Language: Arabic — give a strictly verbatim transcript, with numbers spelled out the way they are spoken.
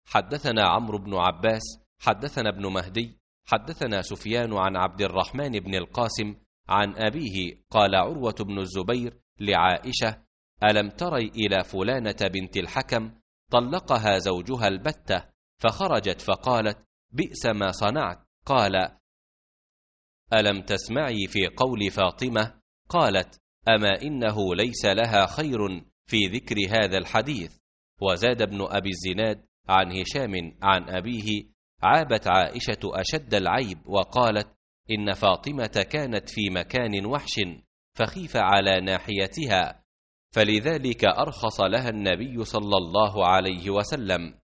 حدثنا عمرو بن عباس حدثنا ابن مهدي حدثنا سفيان عن عبد الرحمن بن القاسم عن أبيه قال عروة بن الزبير لعائشة: ألم تري إلى فلانة بنت الحكم طلقها زوجها البتة، فخرجت فقالت: بئس ما صنعت. قال: ألم تسمعي في قول فاطمة؟ قالت: أما إنه ليس لها خير في ذكر هذا الحديث. وزاد ابن أبي الزناد عن هشام عن أبيه: عابت عائشة أشد العيب وقالت: إن فاطمة كانت في مكان وحش فخيف على ناحيتها، فلذلك أرخص لها النبي صلى الله عليه وسلم.